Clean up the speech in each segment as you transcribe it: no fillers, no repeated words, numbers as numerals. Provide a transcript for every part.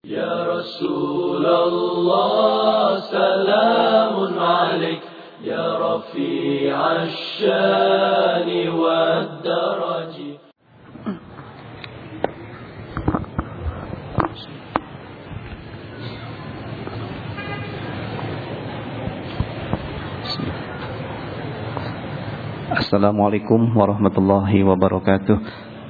Ya Rasulullah, salamun alaik, ya rafi'ash shani wad daraji. Assalamualaikum warahmatullahi wabarakatuh.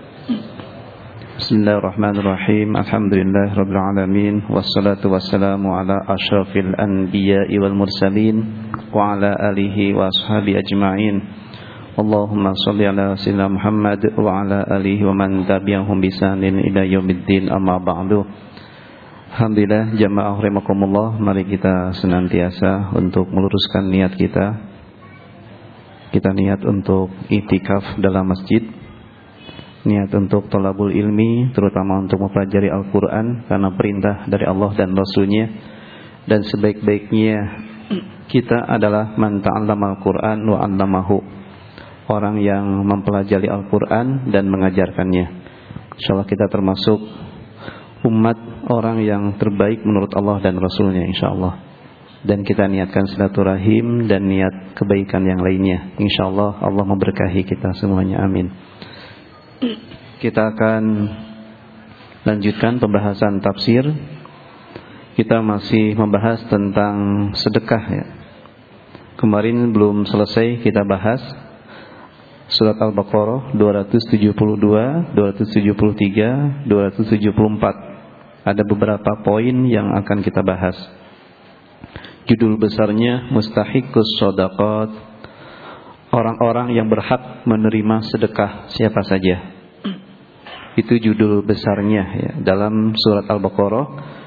Bismillahirrahmanirrahim. Alhamdulillahirabbil alamin, wassalatu wassalamu ala asyrafil anbiya'i wal mursalin wa ala alihi wa ashabihi ajma'in. Allahumma shalli ala sayyidina Muhammad wa ala alihi wa man tabi'ahum bi ihsanin ila yaumiddin, amma ba'du. Alhamdulillah, jamaah rahimakumullah, mari kita senantiasa untuk meluruskan niat kita. Kita niat untuk i'tikaf dalam masjid, niat untuk thalabul ilmi, terutama untuk mempelajari Al-Quran karena perintah dari Allah dan Rasul-Nya. Dan sebaik-baiknya kita adalah man ta'allama Al-Quran wa 'allamahu, orang yang mempelajari Al-Quran dan mengajarkannya. InsyaAllah kita termasuk umat orang yang terbaik menurut Allah dan Rasul-Nya, insyaAllah. Dan kita niatkan silaturahim dan niat kebaikan yang lainnya. InsyaAllah Allah memberkahi kita semuanya, amin. Kita akan lanjutkan pembahasan tafsir. Kita masih membahas tentang sedekah ya. Kemarin belum selesai kita bahas Surat Al-Baqarah 272, 273, 274. Ada beberapa poin yang akan kita bahas. Judul besarnya Mustahiqus Shadaqat, orang-orang yang berhak menerima sedekah siapa saja. Itu judul besarnya ya, dalam surat Al-Baqarah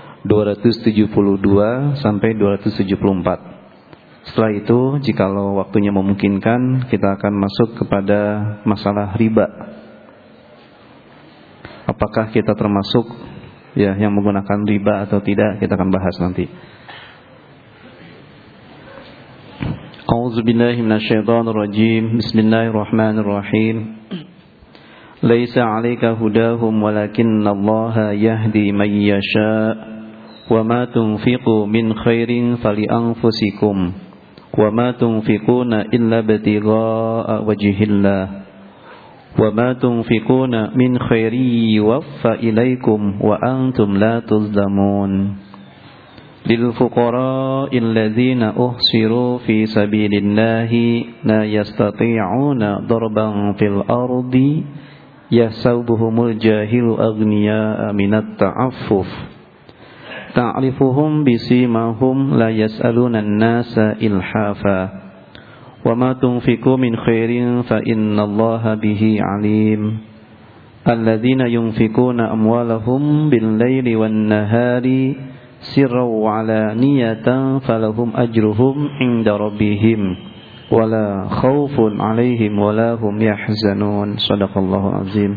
272 sampai 274. Setelah itu, jikalau waktunya memungkinkan, kita akan masuk kepada masalah riba. Apakah kita termasuk ya yang menggunakan riba atau tidak, kita akan bahas nanti. A'udzu billahi minasyaitonir rajim. Bismillahirrahmanirrahim. Laisa 'alaika hudahum walakinnallaha yahdi man yasha. Wa ma tunfiqu min khairin fali anfusikum. Wa ma tunfiquna illa ibtigha'a wajhillah. Wa ma tunfiquna min khairin yuwaffa ilaikum wa antum la tuzlamun. Lil fuqara'il ladzina uhsiru fi sabilillahi la yastati'una darban fil ardi yahsabuhumul jahilu aghniya'a minat ta'affuf ta'rifuhum bisimahum la yas'aluna an-nasa ilhafa wa ma tunfiqu min khairin fa innallaha bihi 'alim. Alladzina yunfiquna amwalahum bil laili wan nahari sirran wa 'alaniyatan falahum ajruhum 'inda rabbihim wala khaufun 'alaihim wala hum yahzanun. Shadaqallahu azim.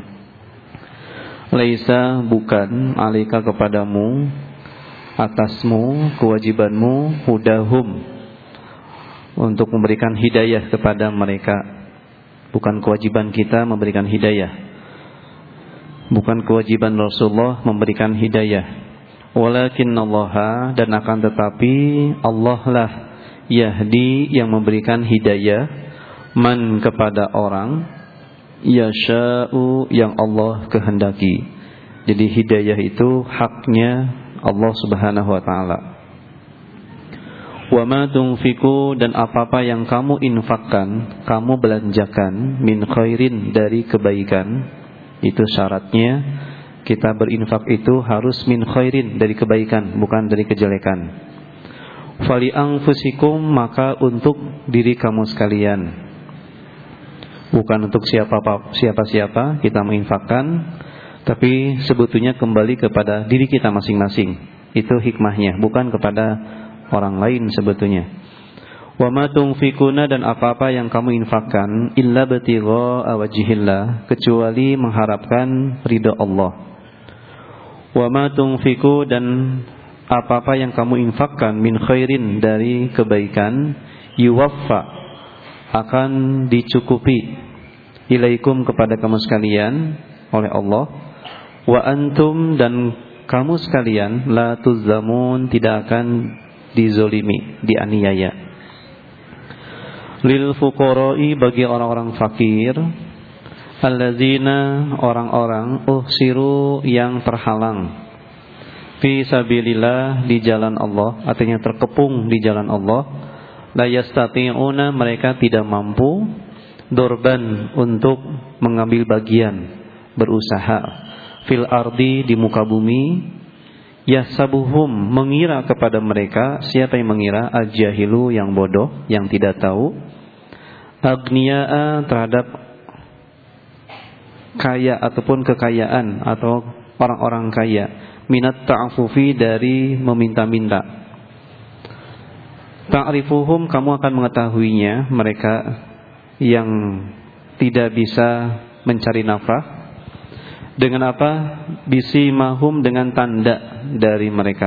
Laisa, bukan, 'alaika kepadamu, atasmu, kewajibanmu, hudahum, untuk memberikan hidayah kepada mereka. Bukan kewajiban kita memberikan hidayah, bukan kewajiban Rasulullah memberikan hidayah. Walakinnallaha, dan akan tetapi Allah lah yahdi, yang memberikan hidayah, man, kepada orang, yasha'u, yang Allah kehendaki. Jadi hidayah itu haknya Allah subhanahu wa ta'ala. Wa ma tunfiqu, dan apa-apa yang kamu infakkan, kamu belanjakan, min khairin, dari kebaikan. Itu syaratnya kita berinfak itu harus min khairin, dari kebaikan, bukan dari kejelekan. Fali anfusikum, maka untuk diri kamu sekalian, bukan untuk siapa-siapa kita menginfakkan, tapi sebetulnya kembali kepada diri kita masing-masing. Itu hikmahnya, bukan kepada orang lain sebetulnya. Wa ma tunfiquna, dan apa-apa yang kamu infakkan, illa ibtigha'a wajhillah, kecuali mengharapkan ridha Allah. Wa ma tunfiqu, dan apa-apa yang kamu infakkan, min khairin, dari kebaikan, yuwaffa, akan dicukupi, ilaikum, kepada kamu sekalian, oleh Allah. Wa antum, dan kamu sekalian la tuzzamun, tidak akan dizolimi, dianiaya. Lil fuqara'i, bagi orang-orang fakir, allazina, orang-orang uhsiru, yang terhalang, fi sabilillah, di jalan Allah, artinya terkepung di jalan Allah, la yastati'una, mereka tidak mampu, dorban, untuk mengambil bagian, berusaha, fil ardi, di muka bumi, yasabuhum, mengira kepada mereka, siapa yang mengira, al-jahilu, yang bodoh, yang tidak tahu, agniya'a, terhadap kaya ataupun kekayaan atau orang-orang kaya, minat ta'afufi, dari meminta-minta. Ta'rifuhum, kamu akan mengetahuinya, mereka yang tidak bisa mencari nafkah. Dengan apa? Bisimahum, dengan tanda dari mereka.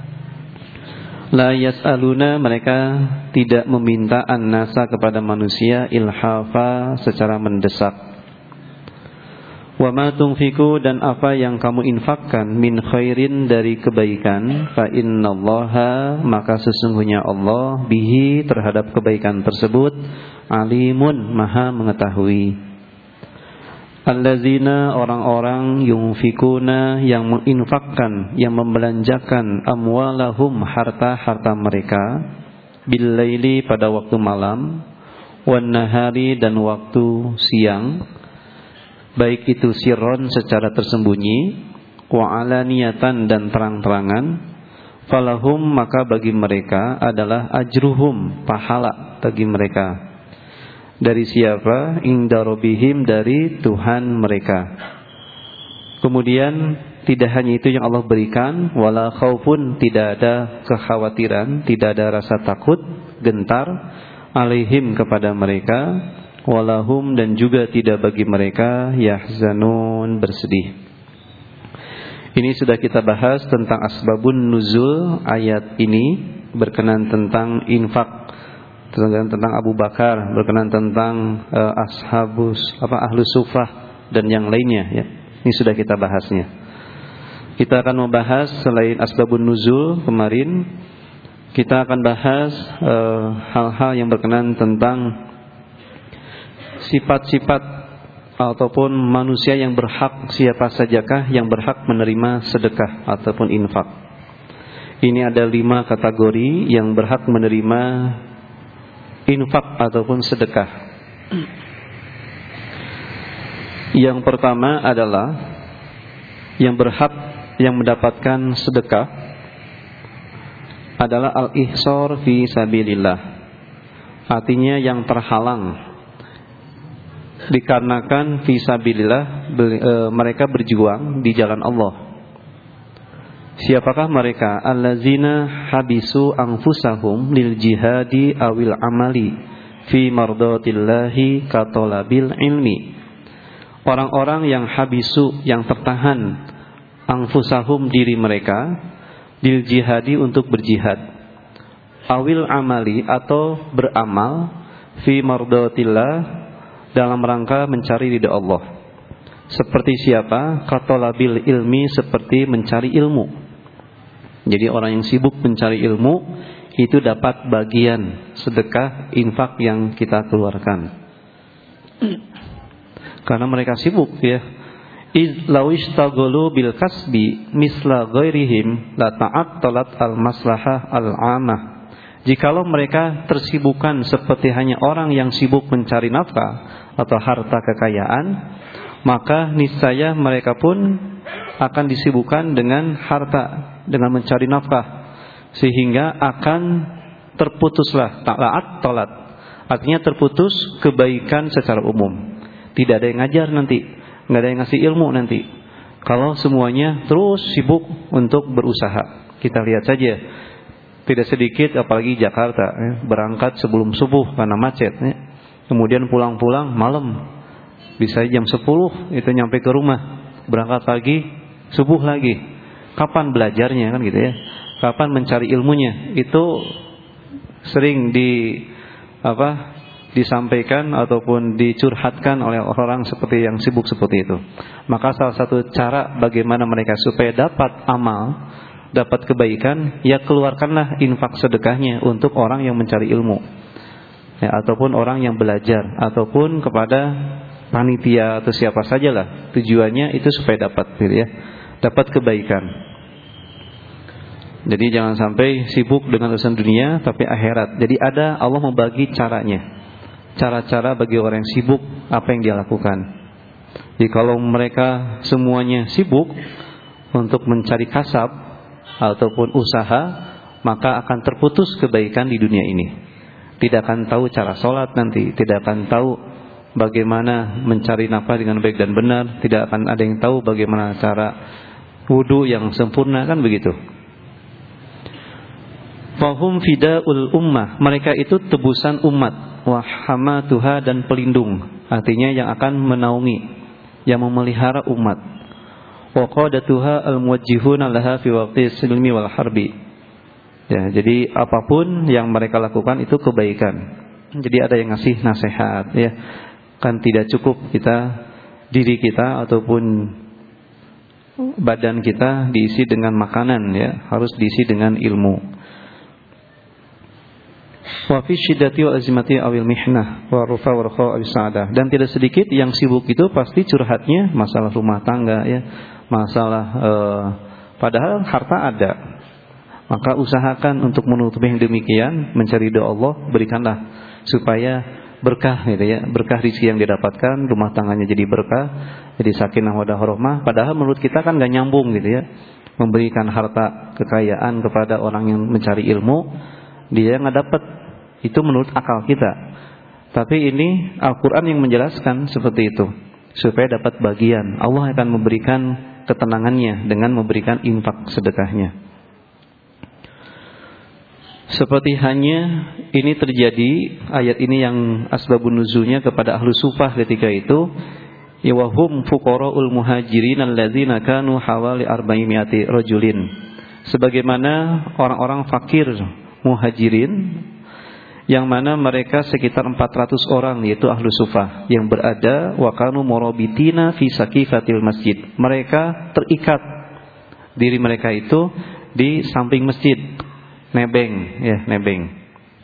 La yas'aluna, mereka tidak meminta an-nasa, kepada manusia, ilhafa, secara mendesak. Wa ma tunfiku, dan apa yang kamu infakkan, min khairin, dari kebaikan, fa innallaha, maka sesungguhnya Allah, bihi, terhadap kebaikan tersebut, alimun, maha mengetahui. Allazina, orang-orang, yunfikuna, yang menginfakkan, yang membelanjakan, amwalahum, harta-harta mereka, billaili, pada waktu malam, wan nahari, dan waktu siang, baik itu sirron, secara tersembunyi, wa alaniyatan, dan terang-terangan, falahum, maka bagi mereka adalah ajruhum, pahala bagi mereka. Dari siapa? Inda rabbihim, dari Tuhan mereka. Kemudian tidak hanya itu yang Allah berikan, wala khaufun, tidak ada kekhawatiran, tidak ada rasa takut, gentar, alaihim, kepada mereka, walahum, dan juga tidak bagi mereka, yahzanun, bersedih. Ini sudah kita bahas tentang asbabun nuzul ayat ini, berkenan tentang infak, tentang Abu Bakar, berkenan tentang ahlus sufah, dan yang lainnya, ya. Ini sudah kita bahasnya. Kita akan membahas selain asbabun nuzul kemarin, kita akan bahas hal-hal yang berkenan tentang sifat-sifat ataupun manusia yang berhak, siapa sajakah yang berhak menerima sedekah ataupun infak. Ini ada 5 kategori yang berhak menerima infak ataupun sedekah. Yang pertama adalah yang berhak, yang mendapatkan sedekah adalah al-ihsar fi sabilillah, artinya yang terhalang, dikarenakan fi sabilillah, mereka berjuang di jalan Allah. Siapakah mereka? Allazina habisu anfusahum lil jihadi awil amali fi mardatillahi katolabil ilmi. Orang-orang yang habisu, yang tertahan, anfusahum, diri mereka, lil jihadi, untuk berjihad, awil amali, atau beramal, fi mardatillah, dalam rangka mencari ridha Allah. Seperti siapa? Katolabil ilmi, seperti mencari ilmu. Jadi orang yang sibuk mencari ilmu itu dapat bagian sedekah infak yang kita keluarkan. Karena mereka sibuk, ya. Iz lawishtaghalu bil kasbi misla ghairihim la ta'attalat al maslahah al 'amah. Jikalau mereka tersibukkan seperti hanya orang yang sibuk mencari nafkah atau harta kekayaan, maka niscaya mereka pun akan disibukkan dengan harta, dengan mencari nafkah, sehingga akan terputuslah ta'at-talat, artinya terputus kebaikan secara umum. Tidak ada yang ngajar nanti, nggak ada yang ngasih ilmu nanti, kalau semuanya terus sibuk untuk berusaha. Kita lihat saja, tidak sedikit apalagi Jakarta, berangkat sebelum subuh karena macet, kemudian pulang-pulang malam, bisa jam 10 itu nyampe ke rumah, berangkat pagi, subuh lagi. Kapan belajarnya, kan gitu ya? Kapan mencari ilmunya? Itu sering disampaikan ataupun dicurhatkan oleh orang seperti yang sibuk seperti itu. Maka salah satu cara bagaimana mereka supaya dapat amal, dapat kebaikan, ya keluarkanlah infak sedekahnya untuk orang yang mencari ilmu, ya, ataupun orang yang belajar, ataupun kepada panitia atau siapa sajalah. Tujuannya itu supaya dapat, gitu ya, dapat kebaikan. Jadi jangan sampai sibuk dengan urusan dunia tapi akhirat. Jadi Allah membagi caranya. Cara-cara bagi orang yang sibuk apa yang dia lakukan. Jadi kalau mereka semuanya sibuk untuk mencari kasab ataupun usaha, maka akan terputus kebaikan di dunia ini. Tidak akan tahu cara sholat nanti, tidak akan tahu bagaimana mencari nafkah dengan baik dan benar, tidak akan ada yang tahu bagaimana cara wudu yang sempurna, kan begitu. Fahum fida'ul ummah, mereka itu tebusan umat, wa hamatuha, dan pelindung, artinya yang akan menaungi, yang memelihara umat. Wa qadatuha al-muwajjihuna laha fi waqti silmi wal harbi. Ya, jadi apapun yang mereka lakukan itu kebaikan. Jadi ada yang ngasih nasihat, ya. Kan tidak cukup diri kita ataupun badan kita diisi dengan makanan, ya, harus diisi dengan ilmu. Wa fi syiddati wa azimati awil mihnah wa rufa wa rakha wa sa'adah. Dan tidak sedikit yang sibuk itu pasti curhatnya masalah rumah tangga, ya, masalah padahal harta ada. Maka usahakan untuk menutupi yang demikian, mencari ridha Allah, berikanlah supaya berkah, gitu ya, berkah rezeki yang didapatkan, rumah tangganya jadi berkah, jadi sakinah wadah rahmah. Padahal menurut kita kan gak nyambung, gitu ya, memberikan harta kekayaan kepada orang yang mencari ilmu, dia nggak dapat. Itu menurut akal kita. Tapi ini Al-Quran yang menjelaskan seperti itu, supaya dapat bagian. Allah akan memberikan ketenangannya dengan memberikan infak sedekahnya. Seperti hanya ini terjadi, ayat ini yang asbabun nuzulnya kepada ahlu sufah ketika itu, yawahum fuqara'ul muhajirin alladzina kanu hawali 400 rajulin. Sebagaimana orang-orang fakir muhajirin yang mana mereka sekitar 400 orang, yaitu ahlu sufah, yang berada wa kanu murabitina fi saqifatil masjid. Mereka terikat diri mereka itu di samping masjid, nebeng, ya, nebeng.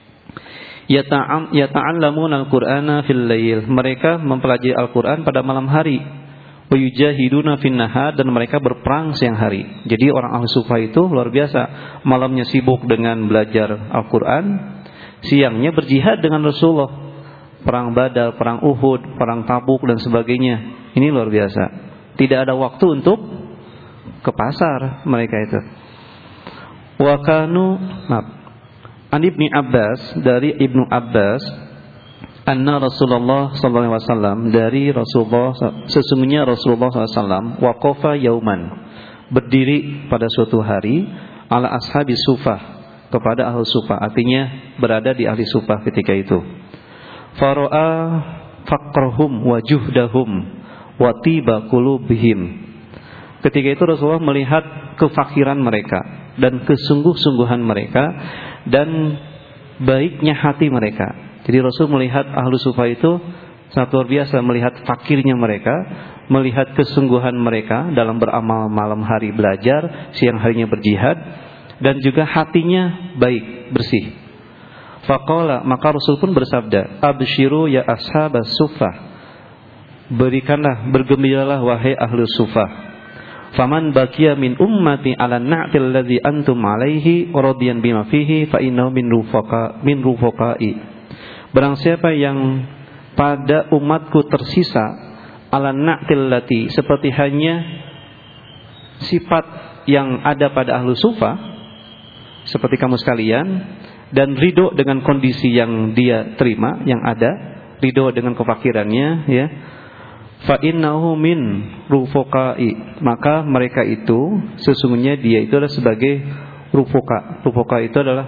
Yata'allamuna al-Qur'ana fil lail. Mereka mempelajari Al-Qur'an pada malam hari. Wa yujahiduna fin nahar, dan mereka berperang siang hari. Jadi orang ahlu sufah itu luar biasa. Malamnya sibuk dengan belajar Al-Qur'an, siangnya berjihad dengan Rasulullah. Perang Badar, perang Uhud, perang Tabuk dan sebagainya. Ini luar biasa. Tidak ada waktu untuk ke pasar mereka itu. Wa kanu an Ibnu Abbas, dari Ibnu Abbas, anna Rasulullah sallallahu alaihi wasallam, dari Rasulullah, sesungguhnya Rasulullah sallallahu alaihi wasallam waqafa yauman, berdiri pada suatu hari, ala ashabi sufah, kepada ahli sufah, artinya berada di ahli sufah ketika itu. Fara'a faqrahum wa juhdahum wa tiba qulubihim. Ketika itu Rasulullah melihat kefakiran mereka dan kesungguh-sungguhan mereka dan baiknya hati mereka. Jadi Rasul melihat ahli sufah itu sangat luar biasa, melihat fakirnya mereka, melihat kesungguhan mereka dalam beramal, malam hari belajar, siang harinya berjihad, dan juga hatinya baik, bersih. Faqala, maka Rasul pun bersabda, abshiru ya ashabas sufah, berikanlah, bergembiralah wahai ahlu sufah. Faman baqiya min ummati ala na'til ladzi antum alaihi radiyan bima fihi fa innahu min rufaqai. Barang siapa yang pada umatku tersisa ala na'til lati, seperti hanya sifat yang ada pada ahlu sufah, seperti kamu sekalian, dan ridho dengan kondisi yang dia terima, yang ada, ridho dengan kefakirannya, ya. Fa innahu min rufaqai, maka mereka itu sesungguhnya dia itu adalah sebagai rufuqa. Rufuqa itu adalah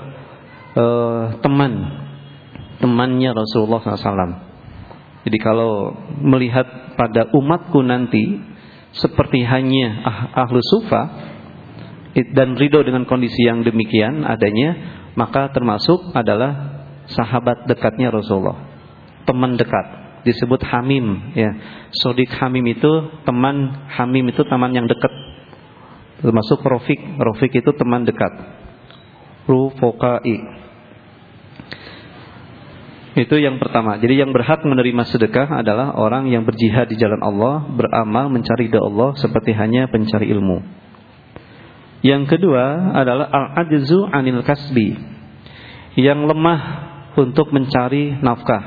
temannya Rasulullah SAW. Jadi kalau melihat pada umatku nanti seperti hanya ahlu sufah dan ridho dengan kondisi yang demikian adanya, maka termasuk adalah sahabat dekatnya Rasulullah. teman dekat, disebut hamim ya. Sodik hamim itu teman, hamim itu teman yang dekat. Termasuk Rofik itu teman dekat. Rufokai. Itu yang pertama. Jadi yang berhak menerima sedekah adalah orang yang berjihad di jalan Allah, beramal mencari ridha Allah seperti hanya pencari ilmu. Yang kedua adalah al-ajzu 'anil kasbi, yang lemah untuk mencari nafkah.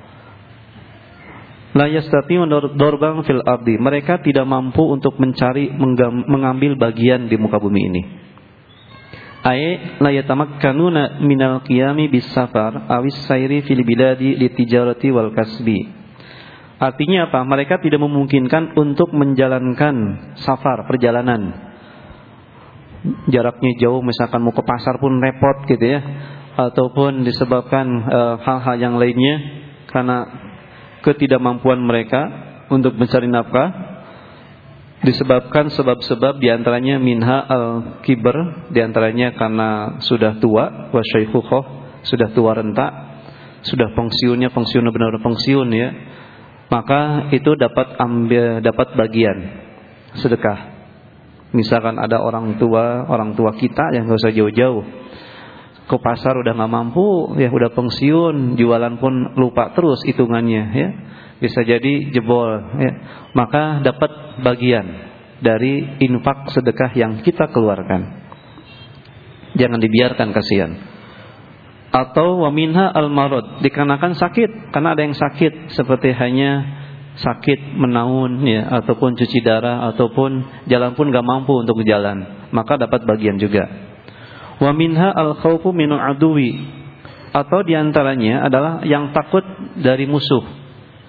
La yastati'u dorban fil ardi, mereka tidak mampu untuk mencari mengambil bagian di muka bumi ini. Ay la yatamakkanuna minal qiyami bis safar awis sayri fil biladi litijarati wal kasbi. Artinya apa? Mereka tidak memungkinkan untuk menjalankan safar, perjalanan. Jaraknya jauh, misalkan mau ke pasar pun repot gitu ya. Ataupun disebabkan hal-hal yang lainnya karena ketidakmampuan mereka untuk mencari nafkah. Disebabkan sebab-sebab diantaranya minha al-kibar, diantaranya karena sudah tua, wasyaikhukhah, sudah tua renta, sudah pensiun benar-benar pensiun ya. Maka itu dapat bagian sedekah. Misalkan ada orang tua kita yang enggak usah jauh-jauh. Ke pasar udah enggak mampu, ya udah pensiun, jualan pun lupa terus hitungannya ya. Bisa jadi jebol ya. Maka dapat bagian dari infak sedekah yang kita keluarkan. Jangan dibiarkan, kasihan. Atau wa minha al-marad, dikarenakan sakit, karena ada yang sakit seperti hanya sakit menaun ya, ataupun cuci darah, ataupun jalan pun enggak mampu untuk jalan, maka dapat bagian juga. Wa minha al-khaufu minal aduwi, atau diantaranya adalah yang takut dari musuh.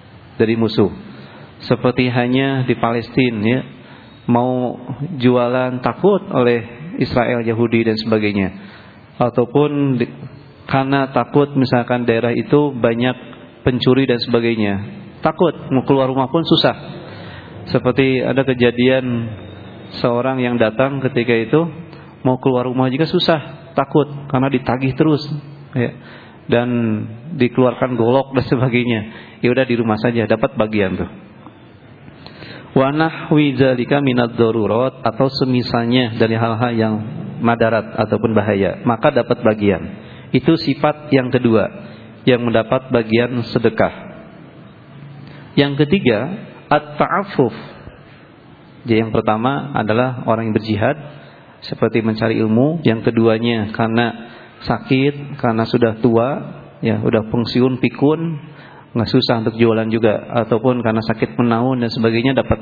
Seperti hanya di Palestina ya, mau jualan takut oleh Israel, Yahudi dan sebagainya. Ataupun karena takut misalkan daerah itu banyak pencuri dan sebagainya. Takut mau keluar rumah pun susah. Seperti ada kejadian seorang yang datang ketika itu mau keluar rumah juga susah, takut karena ditagih terus ya. Dan dikeluarkan golok dan sebagainya. Ya udah di rumah saja, dapat bagian tuh. Wa nahwi dzalika minadz darurat, atau semisalnya dari hal-hal yang madarat ataupun bahaya, maka dapat bagian. Itu sifat yang kedua, yang mendapat bagian sedekah. Yang ketiga, at-ta'affuf. Jadi yang pertama adalah orang yang berjihad seperti mencari ilmu, yang keduanya karena sakit, karena sudah tua, ya udah pensiun pikun, nggak susah untuk jualan juga, ataupun karena sakit menaun dan sebagainya dapat.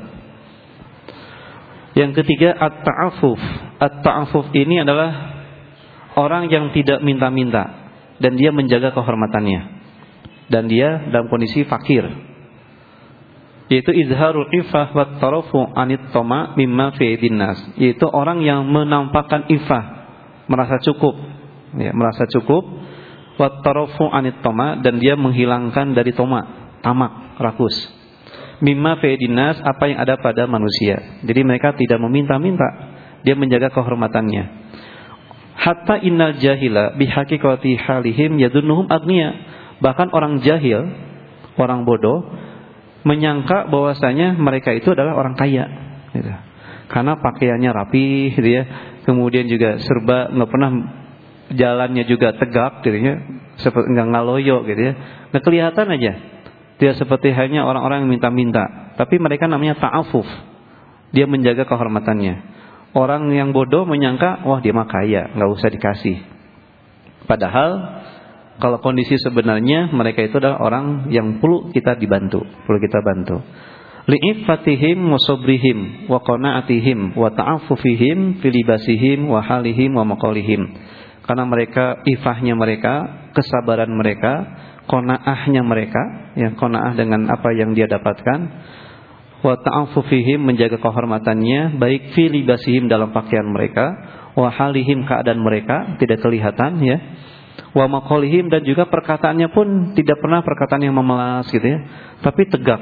Yang ketiga at-ta'affuf. At-ta'affuf ini adalah orang yang tidak minta-minta dan dia menjaga kehormatannya, dan dia dalam kondisi fakir, yaitu izharul iffah wat tarafu anit tama mimma fi nas, yaitu orang yang menampakkan iffah, merasa cukup ya, merasa cukup, wat tarafu anit tama, dan dia menghilangkan dari tamak, rakus, mimma fi nas, apa yang ada pada manusia. Jadi mereka tidak meminta-minta, dia menjaga kehormatannya. Hatta innal jahila bihaqiqati halihim yadunnuhum agniya, bahkan orang jahil, orang bodoh menyangka bahwasanya mereka itu adalah orang kaya gitu. Karena pakaiannya rapi gitu ya, kemudian juga serba, nggak pernah jalannya juga tegak gitu ya, seperti nggak ngaloyo gitu ya, nggak kelihatan aja dia seperti hanya orang-orang yang minta-minta. Tapi mereka namanya ta'affuf, dia menjaga kehormatannya. Orang yang bodoh menyangka wah dia mah kaya, nggak usah dikasih. Padahal kalau kondisi sebenarnya mereka itu adalah orang yang perlu kita bantu. Li'iffatihim wa sabrihim wa qana'atihim wa ta'affufihim fi libasihim wa halihim wa maqalihim. Karena mereka, ifahnya mereka, kesabaran mereka, qanaahnya mereka, yang qanaah dengan apa yang dia dapatkan, wa ta'affufihim, menjaga kehormatannya, baik fi libasihim, dalam pakaian mereka, wa halihim, keadaan mereka tidak kelihatan ya, wa maqalihim, dan juga perkataannya pun tidak pernah perkataan yang memelas gitu ya, tapi tegap,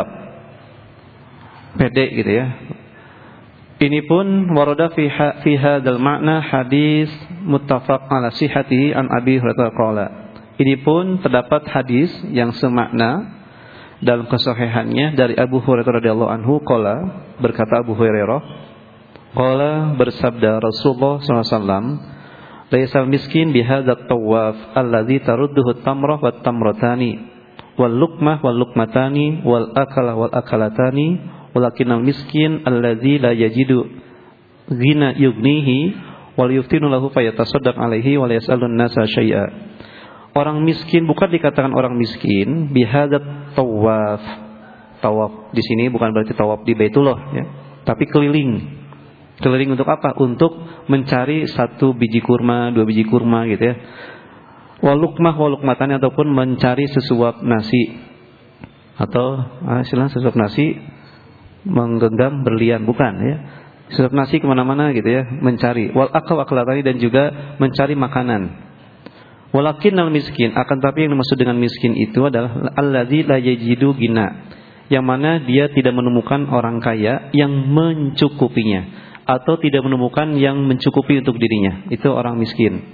pede gitu ya. Ini pun warada fi hadzal ma'na hadis muttafaq ala sihhatihi an Abi Hurairah qala, Ini pun terdapat hadis yang semakna dalam kesahihannya dari Abu Hurairah radhiyallahu anhu qala, berkata Abu Hurairah, qala, bersabda Rasulullah sallallahu alaihi wasallam, laisal miskin bihadzat tawaf alladzi tarudduhu tamrah wat tamratani wal luqmah wal luqmatani wal akala wal akalatani walakinnal miskin alladzi la yajidu ghina yughnihi wal yuftinu lahu fayatasaddaq alaihi wa la yas'alun nasa syai'a. Orang miskin bukan dikatakan orang miskin bihadzat tawaf. Tawaf di sini bukan berarti tawaf di Baitullah ya, tapi keliling. Keliling untuk apa? Untuk mencari 1 biji kurma, 2 biji kurma gitu ya. Walukmah walukmatani, ataupun mencari sesuap nasi, atau istilah sesuap nasi menggenggam berlian, bukan ya. Sesuap nasi kemana-mana gitu ya, mencari. Wal akal akalatani, dan juga mencari makanan. Walakinnal miskin, akan tapi yang dimaksud dengan miskin itu adalah alladzi la yajidu ghina, yang mana dia tidak menemukan orang kaya yang mencukupinya, atau tidak menemukan yang mencukupi untuk dirinya. Itu orang miskin.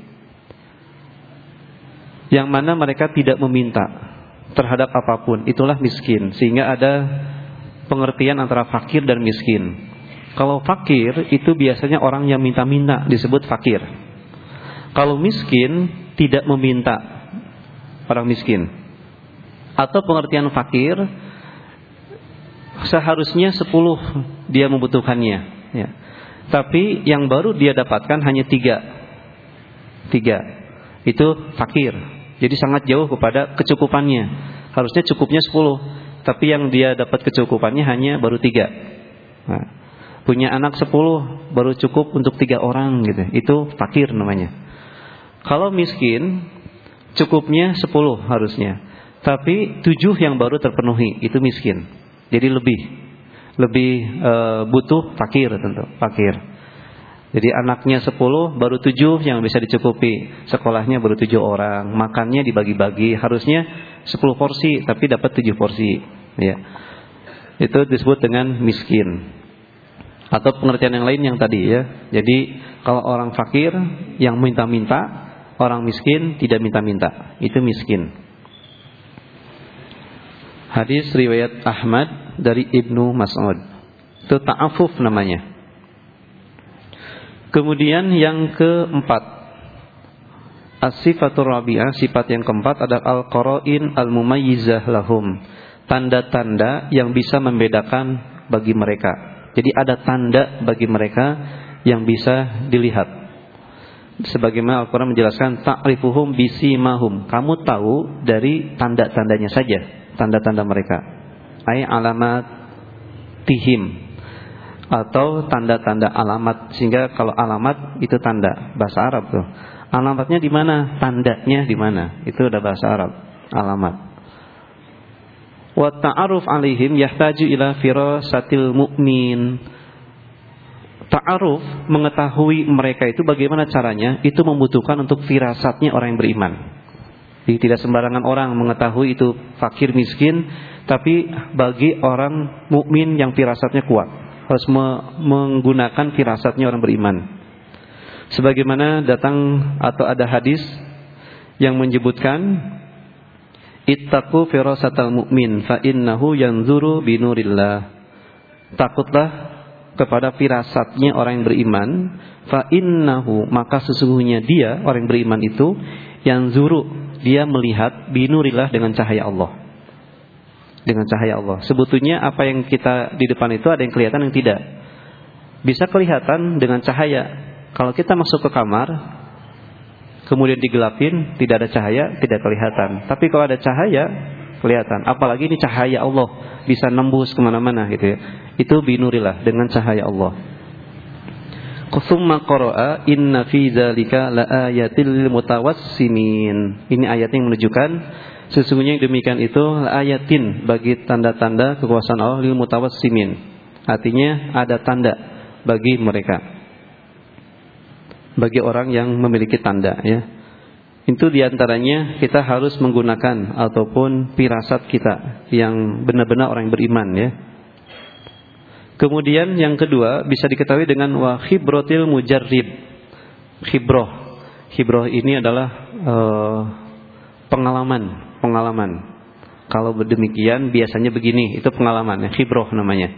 Yang mana mereka tidak meminta terhadap apapun, itulah miskin. Sehingga ada pengertian antara fakir dan miskin. Kalau fakir itu biasanya orang yang minta-minta, disebut fakir. Kalau miskin tidak meminta, orang miskin. Atau pengertian fakir, seharusnya 10 dia membutuhkannya ya. Tapi yang baru dia dapatkan hanya 3. Itu fakir. Jadi sangat jauh kepada kecukupannya. Harusnya cukupnya 10, tapi yang dia dapat kecukupannya hanya baru 3. Nah, punya anak 10 baru cukup untuk 3 orang gitu. Itu fakir namanya. Kalau miskin cukupnya 10 harusnya, tapi 7 yang baru terpenuhi, itu miskin. Jadi lebih butuh, fakir tentu, fakir. Jadi anaknya 10 baru 7 yang bisa dicukupi, sekolahnya baru 7 orang, makannya dibagi-bagi, harusnya 10 porsi tapi dapat 7 porsi ya. Itu disebut dengan miskin. Atau pengertian yang lain yang tadi ya. Jadi kalau orang fakir yang minta-minta, orang miskin tidak minta-minta, itu miskin. Hadis riwayat Ahmad dari Ibnu Mas'ud. Itu ta'afuf namanya. Kemudian yang keempat, as-sifatur rabi'ah, sifat yang keempat adalah al-qara'in al-mumayyizah lahum, tanda-tanda yang bisa membedakan bagi mereka. Jadi ada tanda bagi mereka yang bisa dilihat. Sebagaimana Al-Quran menjelaskan, ta'rifuhum bisimahum, kamu tahu dari tanda-tandanya saja, tanda-tanda mereka. Ay alamat tihim, atau tanda-tanda alamat. Sehingga kalau alamat itu tanda, bahasa Arab tuh. Alamatnya di mana? Tandanya di mana? Itu udah bahasa Arab, alamat. Wa ta'aruf alaihim yahtaju ila firasatil mu'min. Ta'aruf, mengetahui mereka itu bagaimana caranya, itu membutuhkan untuk firasatnya orang yang beriman. Jadi tidak sembarangan orang mengetahui itu fakir miskin, tapi bagi orang mukmin yang firasatnya kuat, harus menggunakan firasatnya orang beriman. Sebagaimana datang atau ada hadis yang menyebutkan, ittaqu firasatal mu'min fa innahu yanzuru binurillah. Takutlah kepada firasatnya orang yang beriman, fa innahu, maka sesungguhnya dia orang yang beriman itu yang zuru, dia melihat binurillah, dengan cahaya Allah. Dengan cahaya Allah. Sebetulnya apa yang kita di depan itu ada yang kelihatan, yang tidak. Bisa kelihatan dengan cahaya. Kalau kita masuk ke kamar kemudian digelapin, tidak ada cahaya, tidak kelihatan. Tapi kalau ada cahaya, kelihatan. Apalagi ini cahaya Allah, bisa nembus kemana-mana gitu ya. Itu binurillah, dengan cahaya Allah. Qusumma qara'a inna fi dzalika laayatil lil mutawassimin. Ini ayat yang menunjukkan sesungguhnya yang demikian itu laayatin, bagi tanda-tanda kekuasaan Allah, lil mutawassimin. Artinya ada tanda bagi mereka, bagi orang yang memiliki tanda ya. Itu diantaranya kita harus menggunakan ataupun firasat kita yang benar-benar orang yang beriman ya. Kemudian yang kedua bisa diketahui dengan wa khibrotil mujarrib. Khibroh ini adalah pengalaman. Kalau demikian biasanya begini, itu pengalaman, khibrah namanya.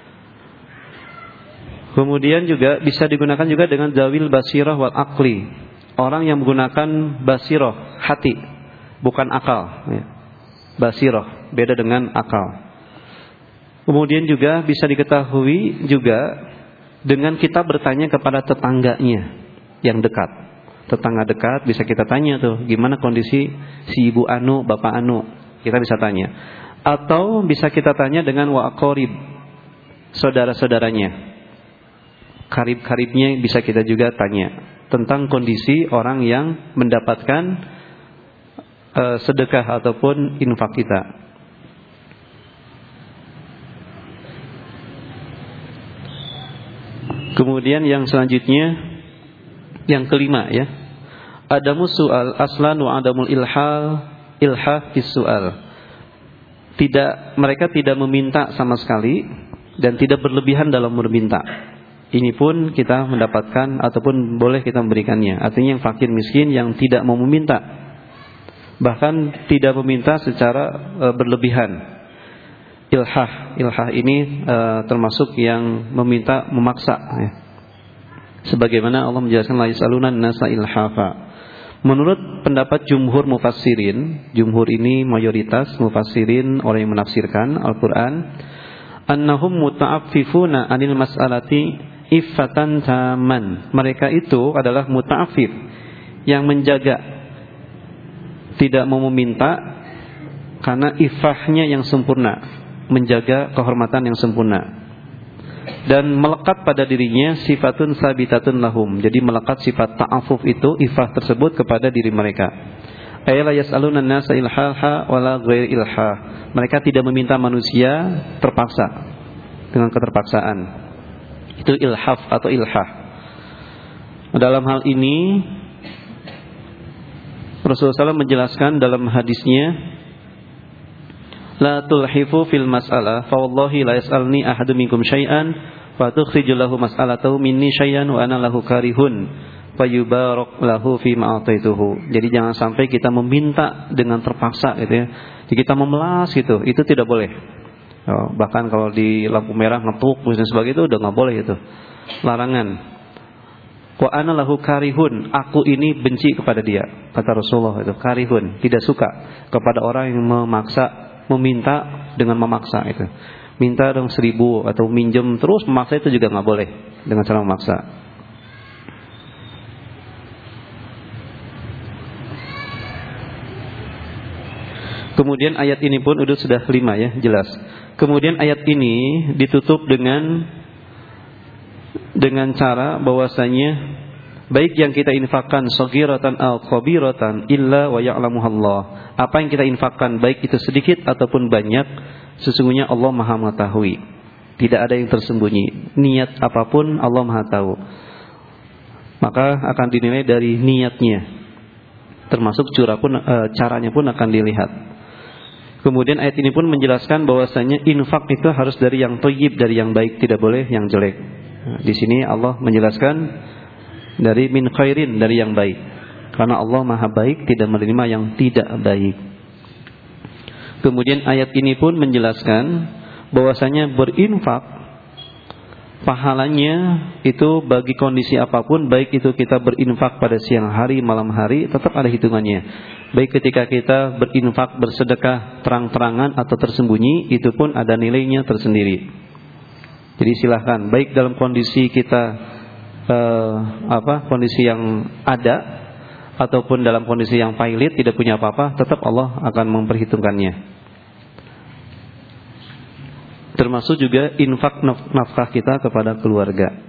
Kemudian juga bisa digunakan juga dengan zawil basirah wal aqli. Orang yang menggunakan basirah, hati, bukan akal. Basirah, beda dengan akal. Kemudian juga bisa diketahui juga dengan kita bertanya kepada tetangganya yang dekat. Tetangga dekat bisa kita tanya tuh, gimana kondisi si ibu anu, bapak anu. Kita bisa tanya. Atau bisa kita tanya dengan wa aqarib, saudara-saudaranya. Karib-karibnya bisa kita juga tanya tentang kondisi orang yang mendapatkan sedekah ataupun infak kita. Kemudian yang selanjutnya, yang kelima ya, adamu su'al aslan wa adamul ilha fis su'al. Mereka tidak meminta sama sekali dan tidak berlebihan dalam meminta. Ini pun kita mendapatkan ataupun boleh kita memberikannya. Artinya yang fakir miskin yang tidak mau meminta, bahkan tidak meminta secara berlebihan. Ilhah ini termasuk yang meminta memaksa ya. Sebagaimana Allah menjelaskan la yasalunan nasa ilhafa. Menurut pendapat jumhur mufassirin, jumhur ini mayoritas mufassirin, orang yang menafsirkan Al-Quran, annahum muta'affifuna anil mas'alati iffatan taman. Mereka itu adalah muta'affif, yang menjaga, tidak mau meminta karena iffahnya yang sempurna, menjaga kehormatan yang sempurna, dan melekat pada dirinya sifatun sabitatun lahum. Jadi melekat sifat ta'affuf itu, iffah tersebut kepada diri mereka. Ayla yas'aluna an-nasa ilhaha wala ghair ilhah. Mereka tidak meminta manusia terpaksa, dengan keterpaksaan. Itu ilhaf atau ilhah. Dalam hal ini Rasulullah SAW menjelaskan dalam hadisnya, la tulhifu fil mas'alah fa wallahi la yas'alni ahadun minkum syai'an fa tukhriju lahu mas'alatahu minni syai'an wa ana lahu karihun fayubarak lahu fi ma ataituhu. Jadi jangan sampai kita meminta dengan terpaksa gitu ya. Jadi kita memelas gitu, itu tidak boleh. Bahkan kalau di lampu merah ngetuk dan sebagainya itu udah nggak boleh itu, larangan. Wa ana lahu karihun, aku ini benci kepada dia, kata Rasulullah itu, karihun, tidak suka kepada orang yang memaksa, meminta dengan memaksa itu. Minta dong 1.000 atau minjem terus memaksa, itu juga nggak boleh dengan cara memaksa. Kemudian ayat ini pun sudah 5 ya, jelas. Kemudian ayat ini ditutup dengan cara bahwasanya baik yang kita infakkan saghiratan aw kabiratan illa wa ya'lamuhallah. Apa yang kita infakkan baik itu sedikit ataupun banyak, sesungguhnya Allah Maha mengetahui. Tidak ada yang tersembunyi. Niat apapun Allah Maha tahu. Maka akan dinilai dari niatnya. Termasuk caranya pun akan dilihat. Kemudian ayat ini pun menjelaskan bahwasanya infak itu harus dari yang thayyib, dari yang baik, tidak boleh yang jelek. Nah, di sini Allah menjelaskan dari min khairin, dari yang baik. Karena Allah Maha baik, tidak menerima yang tidak baik. Kemudian ayat ini pun menjelaskan bahwasanya berinfak pahalanya itu bagi kondisi apapun, baik itu kita berinfak pada siang hari, malam hari, tetap ada hitungannya. Baik ketika kita berinfak, bersedekah terang-terangan atau tersembunyi, itu pun ada nilainya tersendiri. Jadi silahkan, baik dalam kondisi kita kondisi yang ada, ataupun dalam kondisi yang pailit, tidak punya apa-apa, tetap Allah akan memperhitungkannya. Termasuk juga infak nafkah kita kepada keluarga.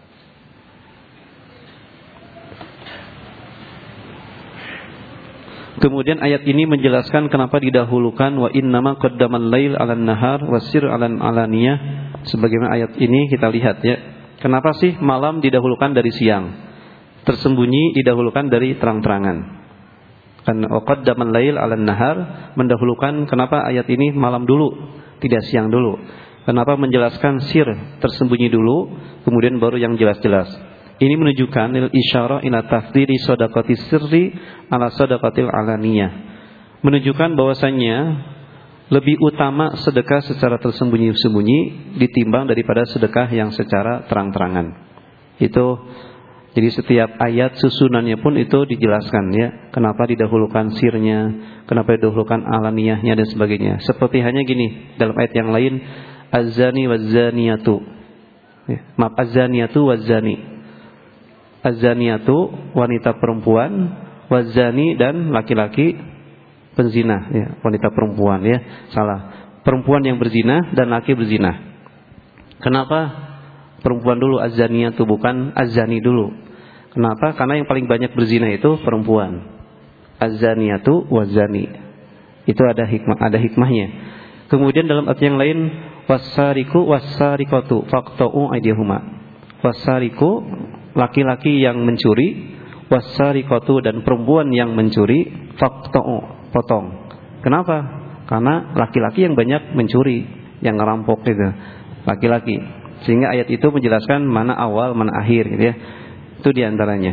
Kemudian ayat ini menjelaskan kenapa didahulukan wa innama qaddamal lail 'alan nahar wasir 'alan 'alaniyah. Sebagaimana ayat ini kita lihat ya. Kenapa sih malam didahulukan dari siang? Tersembunyi didahulukan dari terang-terangan. Kan qaddamal lail 'alan nahar, mendahulukan kenapa ayat ini malam dulu, tidak siang dulu. Kenapa menjelaskan sir, tersembunyi dulu, kemudian baru yang jelas-jelas. Ini menunjukkan isyarah ila tafdhili shadaqatis sirri ala shadaqatil alaniyah. menunjukkan bahwasannya lebih utama sedekah secara tersembunyi-sembunyi ditimbang daripada sedekah yang secara terang-terangan. Itu jadi setiap ayat susunannya pun itu dijelaskan ya, kenapa didahulukan sirnya, kenapa didahulukan alaniyahnya dan sebagainya. Seperti hanya gini dalam ayat yang lain, az-zani waz-zaniyatu. Ya, maaf, az-zaniyatu waz-zani. Az-zaniyatu wanita perempuan, waz-zani dan laki-laki penzina ya, wanita perempuan ya. Salah. Perempuan yang berzina dan laki berzina. Kenapa perempuan dulu az-zaniyatu bukan az-zani dulu? Kenapa? Karena yang paling banyak berzina itu perempuan. Az-zaniyatu waz-zani. Itu ada hikmahnya. Kemudian dalam ayat yang lain, was-sariqu was-sariqatu faqta'u aydiyahuma. Was-sariqu laki-laki yang mencuri, was-sariqatu dan perempuan yang mencuri, faqta'u potong. Kenapa? Karena laki-laki yang banyak mencuri, yang ngerampok itu laki-laki. Sehingga ayat itu menjelaskan mana awal, mana akhir gitu ya. Itu diantaranya.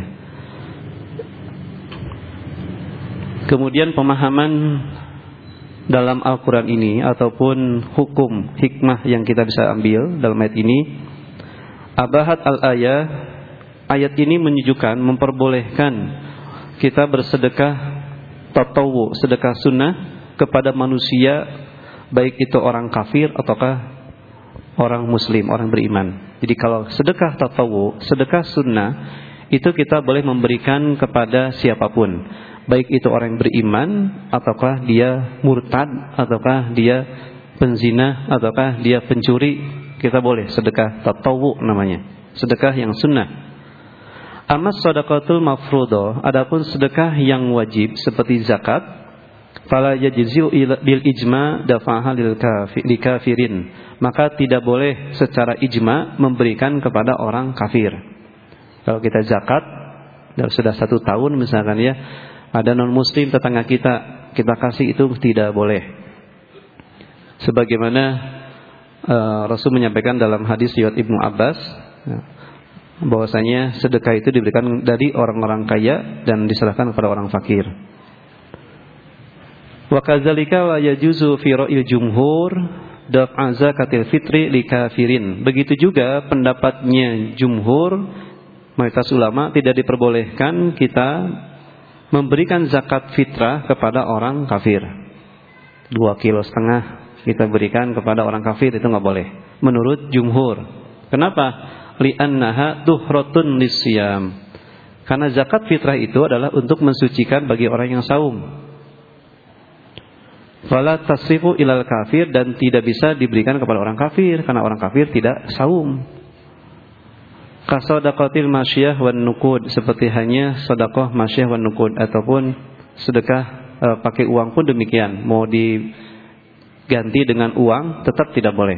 Kemudian pemahaman dalam Al-Quran ini ataupun hukum hikmah yang kita bisa ambil dalam ayat ini, abahat al-ayah, ayat ini menunjukkan memperbolehkan kita bersedekah tatawu, sedekah sunnah kepada manusia, baik itu orang kafir ataukah orang muslim, orang beriman. Jadi kalau sedekah tatawu, sedekah sunnah, itu kita boleh memberikan kepada siapapun, baik itu orang yang beriman ataukah dia murtad, ataukah dia penzina, ataukah dia pencuri, kita boleh sedekah tatawu namanya, sedekah yang sunnah. Amas sadaqatul mafruḍah, adapun sedekah yang wajib seperti zakat, fala yajzi'u bil ijma' dafa'ha lil kafirin, maka tidak boleh secara ijma' memberikan kepada orang kafir. Kalau kita zakat dan sudah 1 tahun misalkan ya, ada non muslim tetangga kita kasih, itu tidak boleh. Sebagaimana Rasul menyampaikan dalam hadis riwayat Ibnu Abbas bahwasanya sedekah itu diberikan dari orang-orang kaya dan diserahkan kepada orang fakir. Wa kadzalika wa yajuzu fi ra'il jumhur daf'a zakatil fitri li kafirin. Begitu juga pendapatnya jumhur, mayoritas ulama, tidak diperbolehkan kita memberikan zakat fitrah kepada orang kafir. 2,5 kilo kita berikan kepada orang kafir, itu nggak boleh menurut jumhur. Kenapa? Li'annaha tuhratun lisyam. Karena zakat fitrah itu adalah untuk mensucikan bagi orang yang saum. Fala tasrifu ilal kafir, dan tidak bisa diberikan kepada orang kafir karena orang kafir tidak saum. Kasadaqatil masyiyah wan nuqud, seperti hanya sedekah masyiyah wan nuqud, ataupun sedekah pakai uang pun demikian. Mau diganti dengan uang tetap tidak boleh.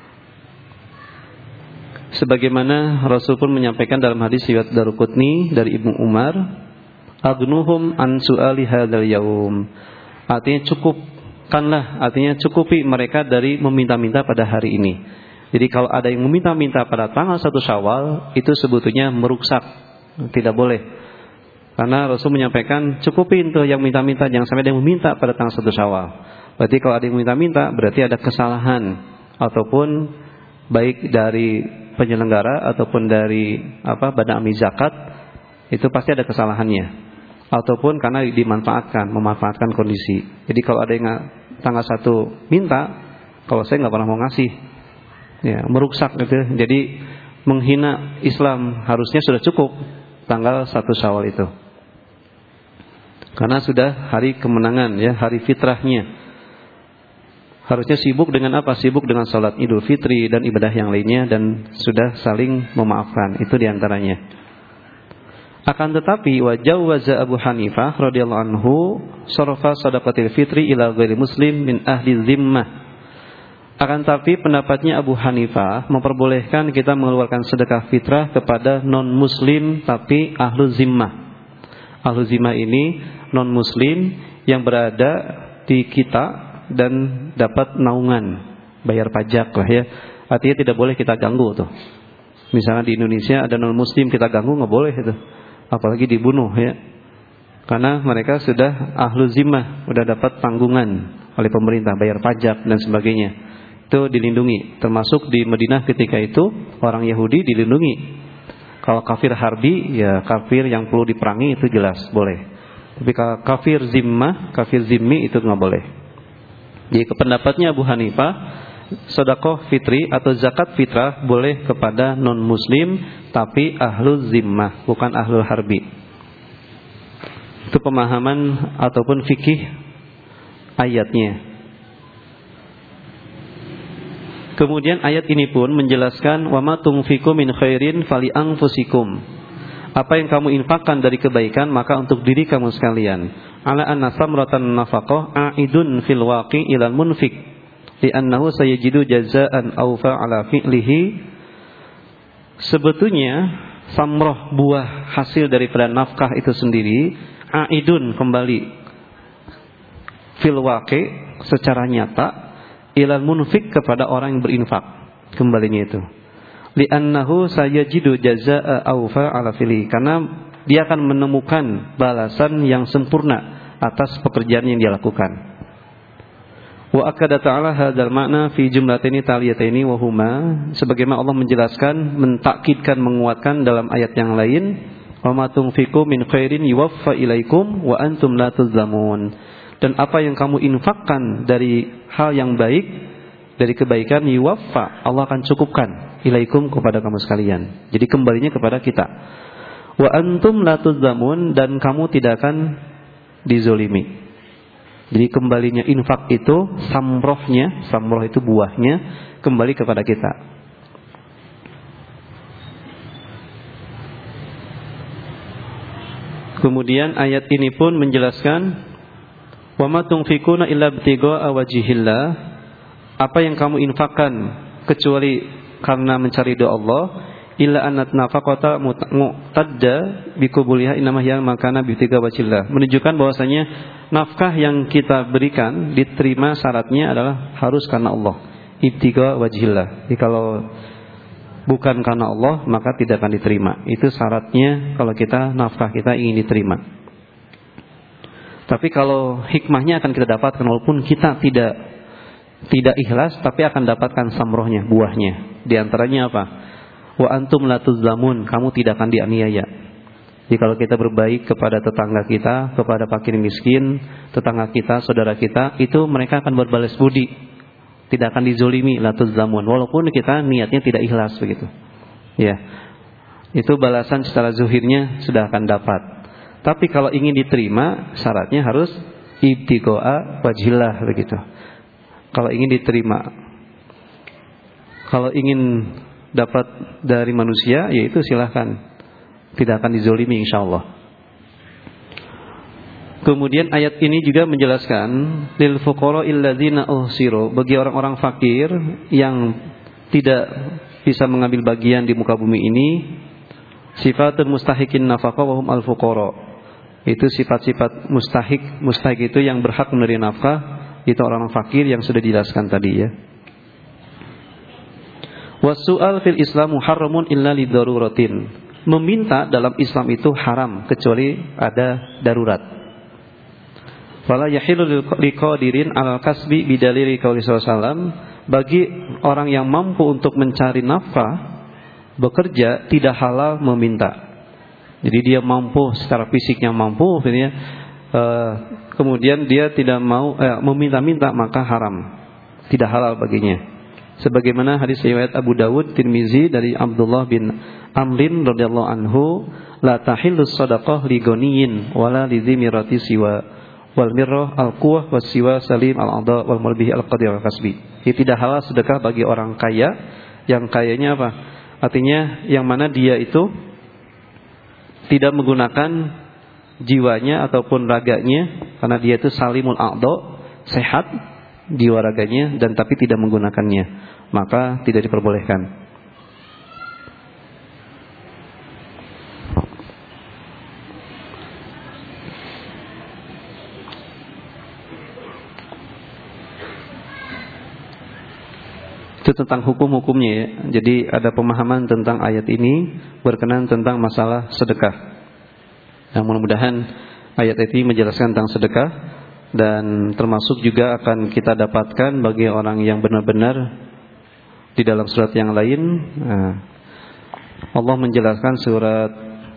Sebagaimana Rasul pun menyampaikan dalam hadis riwayat Daruqutni dari Ibnu Umar, agnuhum an su'ali hadzal yaum. Artinya cukupkanlah, artinya cukupi mereka dari meminta-minta pada hari ini. Jadi kalau ada yang meminta-minta pada tanggal 1 Syawal, itu sebetulnya meruksak, tidak boleh. Karena Rasul menyampaikan cukupin tuh yang minta-minta, jangan sampai ada yang meminta pada tanggal 1 Syawal. Berarti kalau ada yang minta-minta, berarti ada kesalahan, ataupun baik dari penyelenggara ataupun dari badan amil zakat, itu pasti ada kesalahannya. Ataupun karena memanfaatkan kondisi. Jadi kalau ada yang tanggal 1 minta, kalau saya nggak pernah mau ngasih. Ya, meruksak gitu. Jadi menghina Islam. Harusnya sudah cukup tanggal 1 Syawal itu. Karena sudah hari kemenangan ya, hari fitrahnya. Harusnya sibuk dengan apa? Sibuk dengan salat Idul Fitri dan ibadah yang lainnya, dan sudah saling memaafkan. Itu diantaranya. Akan tetapi wajawwaza Abu Hanifah radhiyallahu anhu sarfa sadaqatil fitri ila ghairi muslim min ahli zimmah. Akan tapi pendapatnya Abu Hanifah memperbolehkan kita mengeluarkan sedekah fitrah kepada non-muslim tapi ahlu zimmah. Ahlu zimmah ini non-muslim yang berada di kita dan dapat naungan, bayar pajak lah ya. Artinya tidak boleh kita ganggu tuh. Misalnya di Indonesia ada non-muslim kita ganggu, nggak boleh itu. Apalagi dibunuh ya. Karena mereka sudah ahlu zimmah, sudah dapat tanggungan oleh pemerintah, bayar pajak dan sebagainya. Itu dilindungi. Termasuk di Madinah ketika itu orang Yahudi dilindungi. Kalau kafir harbi, ya kafir yang perlu diperangi itu jelas boleh. Tapi kalau kafir zimmah, kafir zimmi itu nggak boleh. Jadi pendapatnya Abu Hanifah, sedekah fitri atau zakat fitrah boleh kepada non muslim, tapi ahlu zimmah, bukan ahlu harbi. Itu pemahaman ataupun fikih ayatnya. Kemudian ayat ini pun menjelaskan wa ma tunfiqu min khairin fali anfusikum. Apa yang kamu infakkan dari kebaikan maka untuk diri kamu sekalian. Ala anna samratan nafaqah a'idun fil waqi' ilal munfiq li'annahu sayajidu jazaan awfa ala fi'lihi. Sebetulnya samroh, buah hasil daripada nafkah itu sendiri a'idun, kembali fil waqi', secara nyata, ilal munfiq, kepada orang yang berinfak, kembalinya itu li'annahu sayajidu jazaa awfa ala fi'lihi, karena dia akan menemukan balasan yang sempurna atas pekerjaan yang dia lakukan. Wa akada ta'ala hadzal makna fi jumlataini taliyataini wa huma, sebagaimana Allah menjelaskan, mentakkidkan, menguatkan dalam ayat yang lain, wa ma tunfiqu min khairin yuwaffa ilaikum wa antum la tuzlamun. Dan apa yang kamu infakkan dari hal yang baik, dari kebaikan, yuwaffa, Allah akan cukupkan ilaikum, kepada kamu sekalian. Jadi kembalinya kepada kita. Wa antum la tuzlamun, dan kamu tidak akan dizolimi. Jadi kembalinya infak itu, samrohnya, samroh itu buahnya, kembali kepada kita. Kemudian ayat ini pun menjelaskan wa ma tunfikuna illa ibtigha'a wajhillah, apa yang kamu infakkan kecuali karena mencari ridha Allah, illa annat nafaqata mu'tadda biqubuliha inama hiya makana ibtigha'a wajhillah, menunjukkan bahwasanya nafkah yang kita berikan diterima syaratnya adalah harus karena Allah, ibtigha'a wajhillah. Jadi kalau bukan karena Allah maka tidak akan diterima. Itu syaratnya kalau kita nafkah kita ingin diterima. Tapi kalau hikmahnya akan kita dapatkan walaupun kita tidak ikhlas, tapi akan dapatkan samrohnya, buahnya. Di antaranya apa? Wa antum la tuzlamun, kamu tidak akan dianiaya. Jadi kalau kita berbaik kepada tetangga kita, kepada fakir miskin, tetangga kita, saudara kita, itu mereka akan berbalas budi. Tidak akan dizolimi, la tuzlamun, walaupun kita niatnya tidak ikhlas begitu. Ya. Itu balasan secara zuhirnya sudah akan dapat. Tapi kalau ingin diterima, syaratnya harus ibtigha'a wajhillah begitu. Kalau ingin diterima, kalau ingin dapat dari manusia, yaitu silahkan, tidak akan dizolimi insyaallah. Kemudian ayat ini juga menjelaskan lil fuqara'il ladzina uhsiru, bagi orang-orang fakir yang tidak bisa mengambil bagian di muka bumi ini, sifatun mustahikin nafaqah wa hum al fuqara. Itu sifat-sifat mustahik itu yang berhak menerima nafkah, itu orang fakir yang sudah dijelaskan tadi ya. Wasu'al fil Islam muharramun illa lidaruratin. Meminta dalam Islam itu haram kecuali ada darurat. Fala yahilu liqadirin al kasbi bidalili qauli sallallahu, bagi orang yang mampu untuk mencari nafkah, bekerja, tidak halal meminta. Jadi dia mampu, secara fisiknya mampu, kemudian dia tidak mau meminta-minta, maka haram, tidak halal baginya. Sebagaimana hadis riwayat Abu Dawud, Tirmizi dari Abdullah bin Amrin radhiyallahu anhu, la tahillu shadaqah li ghaniyin wala li dhimirati siwa wal mirrah al quwwah was siwa salim al adha wal mulbihi al qadir al kasbi. Ini tidak halal sedekah bagi orang kaya, yang kayanya apa? Artinya yang mana dia itu tidak menggunakan jiwanya ataupun raganya, karena dia itu salimul a'dha, sehat jiwa raganya, dan tapi tidak menggunakannya, maka tidak diperbolehkan. Itu tentang hukum-hukumnya ya. Jadi ada pemahaman tentang ayat ini berkenaan tentang masalah sedekah. Yang mudah-mudahan Ayat ini menjelaskan tentang sedekah, dan termasuk juga akan kita dapatkan bagi orang yang benar-benar di dalam surat yang lain. Allah menjelaskan surat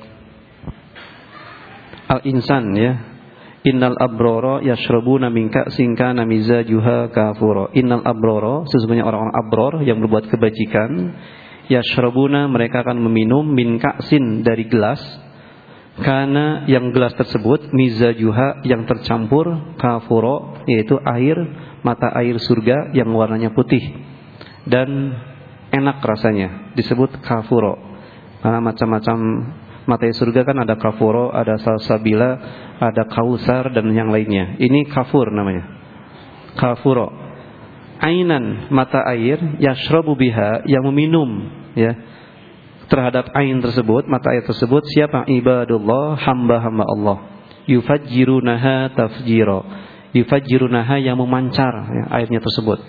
Al-Insan ya. Innal abrara yashrabuna min ka'sin kana mizajuha kafura. Innal abrara, sesungguhnya orang-orang abror yang berbuat kebajikan, yashrabuna, mereka akan meminum, min ka'sin, dari gelas, kana, yang gelas tersebut, mizajuha, yang tercampur, kafura, yaitu air, mata air surga yang warnanya putih dan enak rasanya, disebut kafura. Karena macam-macam mata air surga kan ada kafura, ada salsabila, ada kausar dan yang lainnya. Ini kafur namanya, kafura. Ainan, mata air, yashrabu biha, yang meminum ya terhadap ain tersebut, mata air tersebut, siapa? Ibadullah, hamba-hamba Allah. Yufajjirunaha tafjira. Yufajjirunaha, yang memancar ya, airnya tersebut.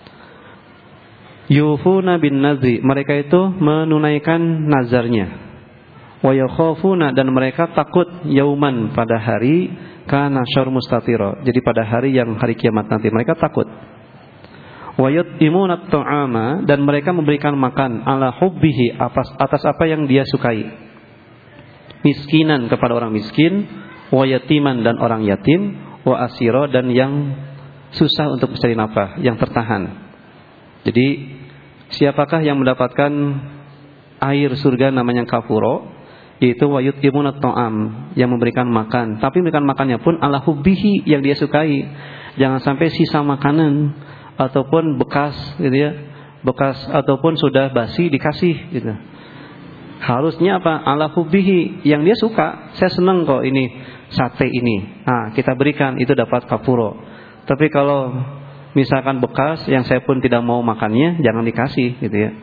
Yufuna bin nadri, mereka itu menunaikan nazarnya. Wa yakhafuna, dan mereka takut, yauman, pada hari, kana syarr mustatira, jadi pada hari yang hari kiamat nanti mereka takut. Wa yut'imuna at-ta'ama, dan mereka memberikan makan, ala hubbihi, atas apa yang dia sukai. Miskinan, kepada orang miskin, wa yatiman, dan orang yatim, wa asira, dan yang susah untuk mencari nafkah, yang tertahan. Jadi siapakah yang mendapatkan air surga namanya kafuro? Yaitu wa yut'imuna at-ta'am, yang memberikan makan, tapi memberikan makannya pun ala hubbihi, yang dia sukai. Jangan sampai sisa makanan ataupun bekas gitu ya, bekas ataupun sudah basi dikasih gitu. Harusnya apa? Ala hubbihi, yang dia suka. Saya senang kok ini sate ini, kita berikan, itu dapat kafuro. Tapi kalau misalkan bekas yang saya pun tidak mau makannya, jangan dikasih gitu ya.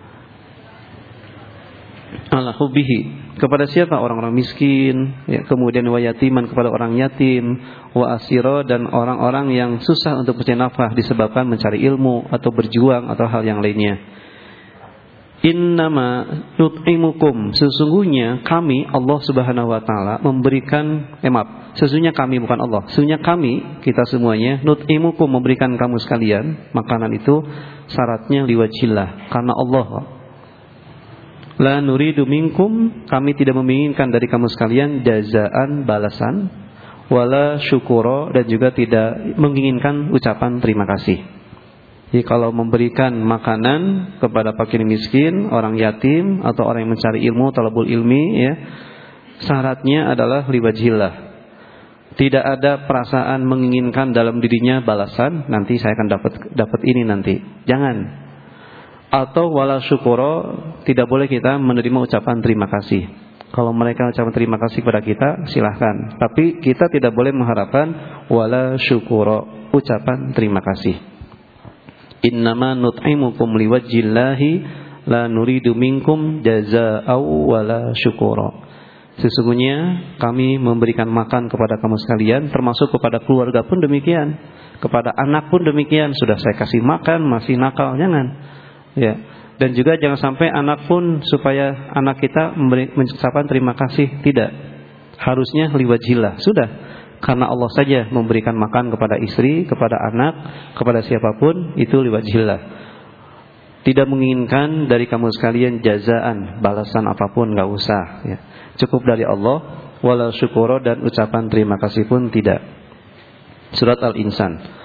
Ala hubbihi, kepada siapa? Orang-orang miskin ya. Kemudian wa yatiman, kepada orang yatim, wa asira, dan orang-orang yang susah untuk mencari nafkah disebabkan mencari ilmu atau berjuang atau hal yang lainnya. Innama nut'imukum, sesungguhnya kami, Allah Subhanahu wa taala, memberikan sesungguhnya kami, bukan Allah, sesungguhnya kami, kita semuanya, nut'imukum, memberikan kamu sekalian makanan itu, syaratnya liwajillah, karena Allah. La nuridu minkum, kami tidak menginginkan dari kamu sekalian jazaan, balasan, wala syukura, dan juga tidak menginginkan ucapan terima kasih. Jadi kalau memberikan makanan kepada fakir miskin, orang yatim, atau orang yang mencari ilmu, talabul ilmi ya, syaratnya adalah liwajillah. Tidak ada perasaan menginginkan dalam dirinya balasan, nanti saya akan dapat ini nanti. Jangan. Atau wala syukura, tidak boleh kita menerima ucapan terima kasih. Kalau mereka ucapan terima kasih kepada kita, silahkan. Tapi kita tidak boleh mengharapkan wala syukura, ucapan terima kasih. Innama nut'imukum liwajhillahi la nuridu minkum jazaa'u wala syukura. Sesungguhnya kami memberikan makan kepada kamu sekalian, termasuk kepada keluarga pun demikian, kepada anak pun demikian. Sudah saya kasih makan masih nakal, jangan. Ya, dan juga jangan sampai anak pun, supaya anak kita mengucapkan terima kasih, tidak. Harusnya liwajillah, sudah. Karena Allah saja memberikan makan kepada istri, kepada anak, kepada siapapun, itu liwajillah. Tidak menginginkan dari kamu sekalian jazaan, balasan apapun, enggak usah ya. Cukup dari Allah, wala syukura, dan ucapan terima kasih pun tidak. Surat Al-Insan.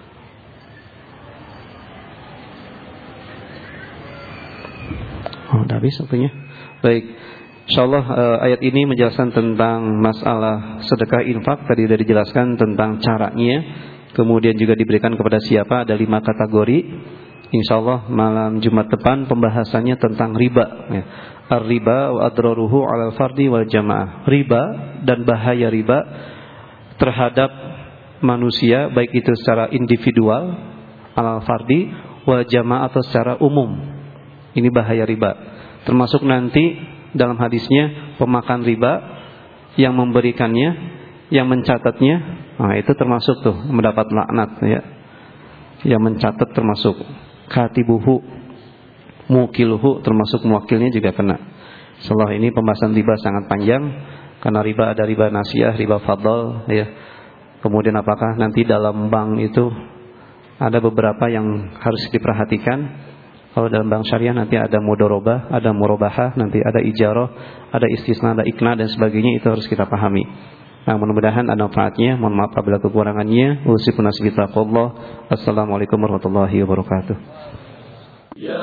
Udah habis waktunya. Baik. Insyaallah ayat ini menjelaskan tentang masalah sedekah infak. Tadi sudah dijelaskan tentang caranya. Kemudian juga diberikan kepada siapa, ada 5 kategori. Insyaallah malam Jumat depan pembahasannya tentang riba ya. Ar-riba wa adraruhu 'alal fardi wal jamaah. Riba dan bahaya riba terhadap manusia, baik itu secara individual, 'alal fardi, wal jamaah, atau secara umum. Ini bahaya riba. Termasuk nanti dalam hadisnya pemakan riba, yang memberikannya, yang mencatatnya, itu termasuk tuh mendapat laknat ya. Yang mencatat termasuk katibuhu, mukiluhu, termasuk muwakilnya juga kena. Setelah ini pembahasan riba sangat panjang. Karena riba ada riba nasiyah, riba fadl, ya. Kemudian apakah nanti dalam bank itu ada beberapa yang harus diperhatikan. Kalau dalam bank syariah nanti ada mudorobah, ada murabahah, nanti ada ijarah, ada istisna, ada ikna dan sebagainya, itu harus kita pahami. Nah, mudah-mudahan ada manfaatnya. Mohon maaf apabila kekurangannya. Usikum nasbitaqullah. Assalamualaikum warahmatullahi wabarakatuh. Ya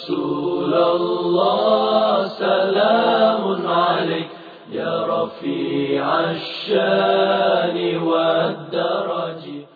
Rasulullah, salamun alaik, ya rafi'ash shani wad daraji.